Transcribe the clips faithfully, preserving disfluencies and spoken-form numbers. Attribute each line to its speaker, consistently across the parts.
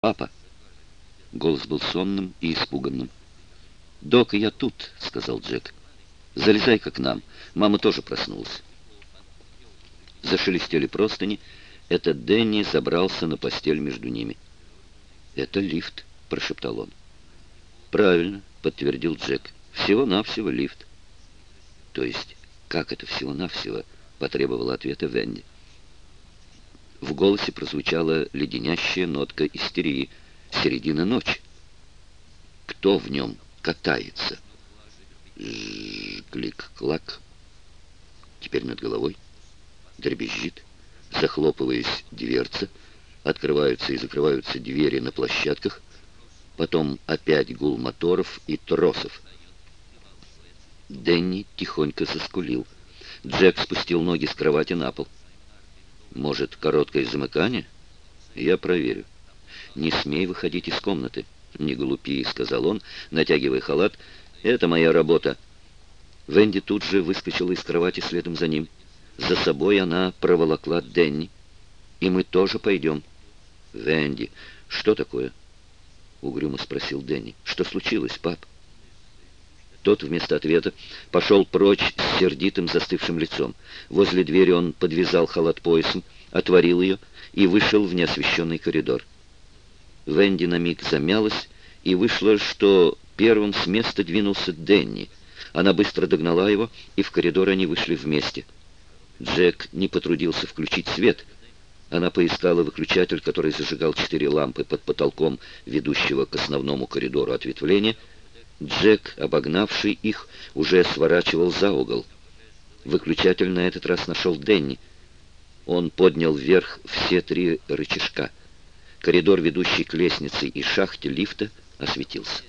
Speaker 1: «Папа!» Голос был сонным и испуганным. «Док, я тут», — сказал Джек. «Залезай-ка к нам. Мама тоже проснулась». Зашелестели простыни. Это Дэнни забрался на постель между ними. «Это лифт», — прошептал он. «Правильно», — подтвердил Джек. «Всего-навсего лифт». «То есть, как это всего-навсего?» — потребовала ответа Венди. В голосе прозвучала леденящая нотка истерии. «Середина ночи. Кто в нем катается?» Клик-клак. Теперь над головой дребезжит, захлопываясь дверца, открываются и закрываются двери на площадках, потом опять гул моторов и тросов. Дэнни тихонько заскулил. Джек спустил ноги с кровати на пол. «Может, короткое замыкание? Я проверю. Не смей выходить из комнаты. Не глупи», — сказал он, натягивая халат. «Это моя работа». Венди тут же выскочила из кровати следом за ним. За собой она проволокла Дэнни. «И мы тоже пойдем». «Венди, что такое?» — угрюмо спросил Дэнни. «Что случилось, пап?» Тот вместо ответа пошел прочь с сердитым застывшим лицом. Возле двери он подвязал халат поясом, отворил ее и вышел в неосвещенный коридор. Венди на миг замялась, и вышло, что первым с места двинулся Дэнни. Она быстро догнала его, и в коридор они вышли вместе. Джек не потрудился включить свет. Она поискала выключатель, который зажигал четыре лампы под потолком, ведущего к основному коридору ответвления. Джек, обогнавший их, уже сворачивал за угол. Выключатель на этот раз нашел Дэнни. Он поднял вверх все три рычажка. Коридор, ведущий к лестнице и шахте лифта, осветился.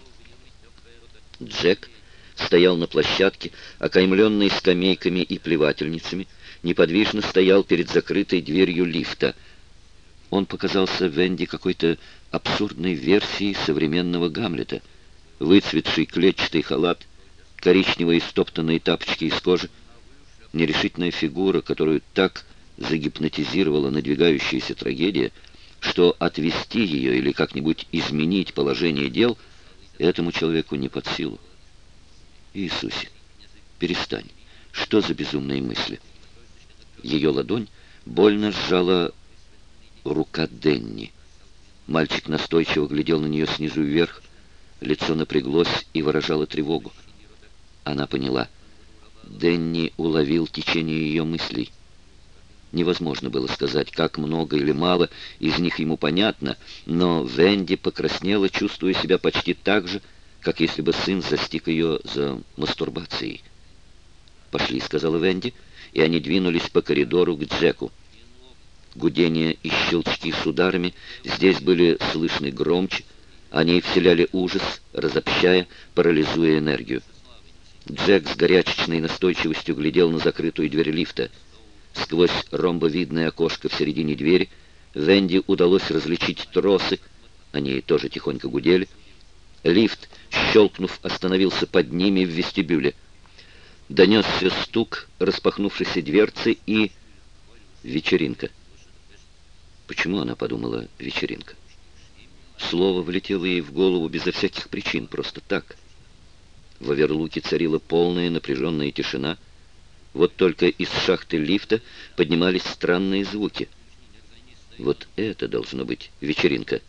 Speaker 1: Джек стоял на площадке, окаймленный скамейками и плевательницами, неподвижно стоял перед закрытой дверью лифта. Он показался Венди какой-то абсурдной версией современного Гамлета. Выцветший клетчатый халат, коричневые стоптанные тапочки из кожи, нерешительная фигура, которую так загипнотизировала надвигающаяся трагедия, что отвести ее или как-нибудь изменить положение дел этому человеку не под силу. «Иисусе, перестань! Что за безумные мысли?» Ее ладонь больно сжала рука Дэнни. Мальчик настойчиво глядел на нее снизу вверх. Лицо напряглось и выражало тревогу. Она поняла. Дэнни уловил течение ее мыслей. Невозможно было сказать, как много или мало из них ему понятно, но Венди покраснела, чувствуя себя почти так же, как если бы сын застиг ее за мастурбацией. «Пошли», — сказала Венди, и они двинулись по коридору к Джеку. Гудения и щелчки с ударами здесь были слышны громче. Они вселяли ужас, разобщая, парализуя энергию. Джек с горячечной настойчивостью глядел на закрытую дверь лифта. Сквозь ромбовидное окошко в середине двери Венди удалось различить тросы. Они тоже тихонько гудели. Лифт, щелкнув, остановился под ними в вестибюле. Донесся стук распахнувшейся дверцы и... вечеринка. Почему она подумала «вечеринка»? Слово влетело ей в голову безо всяких причин, просто так. В Оверлуке царила полная напряженная тишина. Вот только из шахты лифта поднимались странные звуки. Вот это должно быть вечеринка.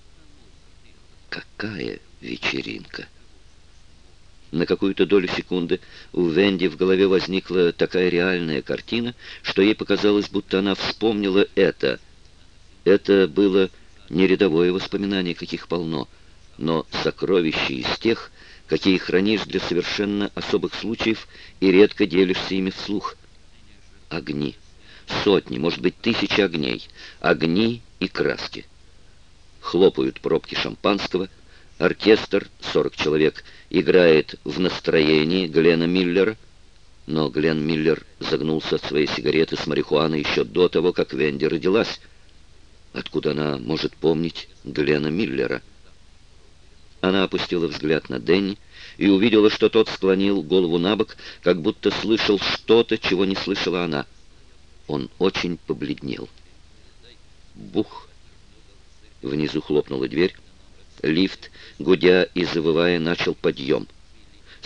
Speaker 1: Какая вечеринка? На какую-то долю секунды у Венди в голове возникла такая реальная картина, что ей показалось, будто она вспомнила это. Это было не рядовое воспоминание, каких полно, но сокровище из тех, какие хранишь для совершенно особых случаев и редко делишься ими вслух. Огни. Сотни, может быть, тысячи огней. Огни и краски. Хлопают пробки шампанского. Оркестр, сорок человек, играет в настроении Глена Миллера. Но Глен Миллер загнулся от своей сигареты с марихуаной еще до того, как Венди родилась. Откуда она может помнить Глена Миллера? Она опустила взгляд на Дэнни и увидела, что тот склонил голову на бок, как будто слышал что-то, чего не слышала она. Он очень побледнел. Бух! Внизу хлопнула дверь. Лифт, гудя и завывая, начал подъем.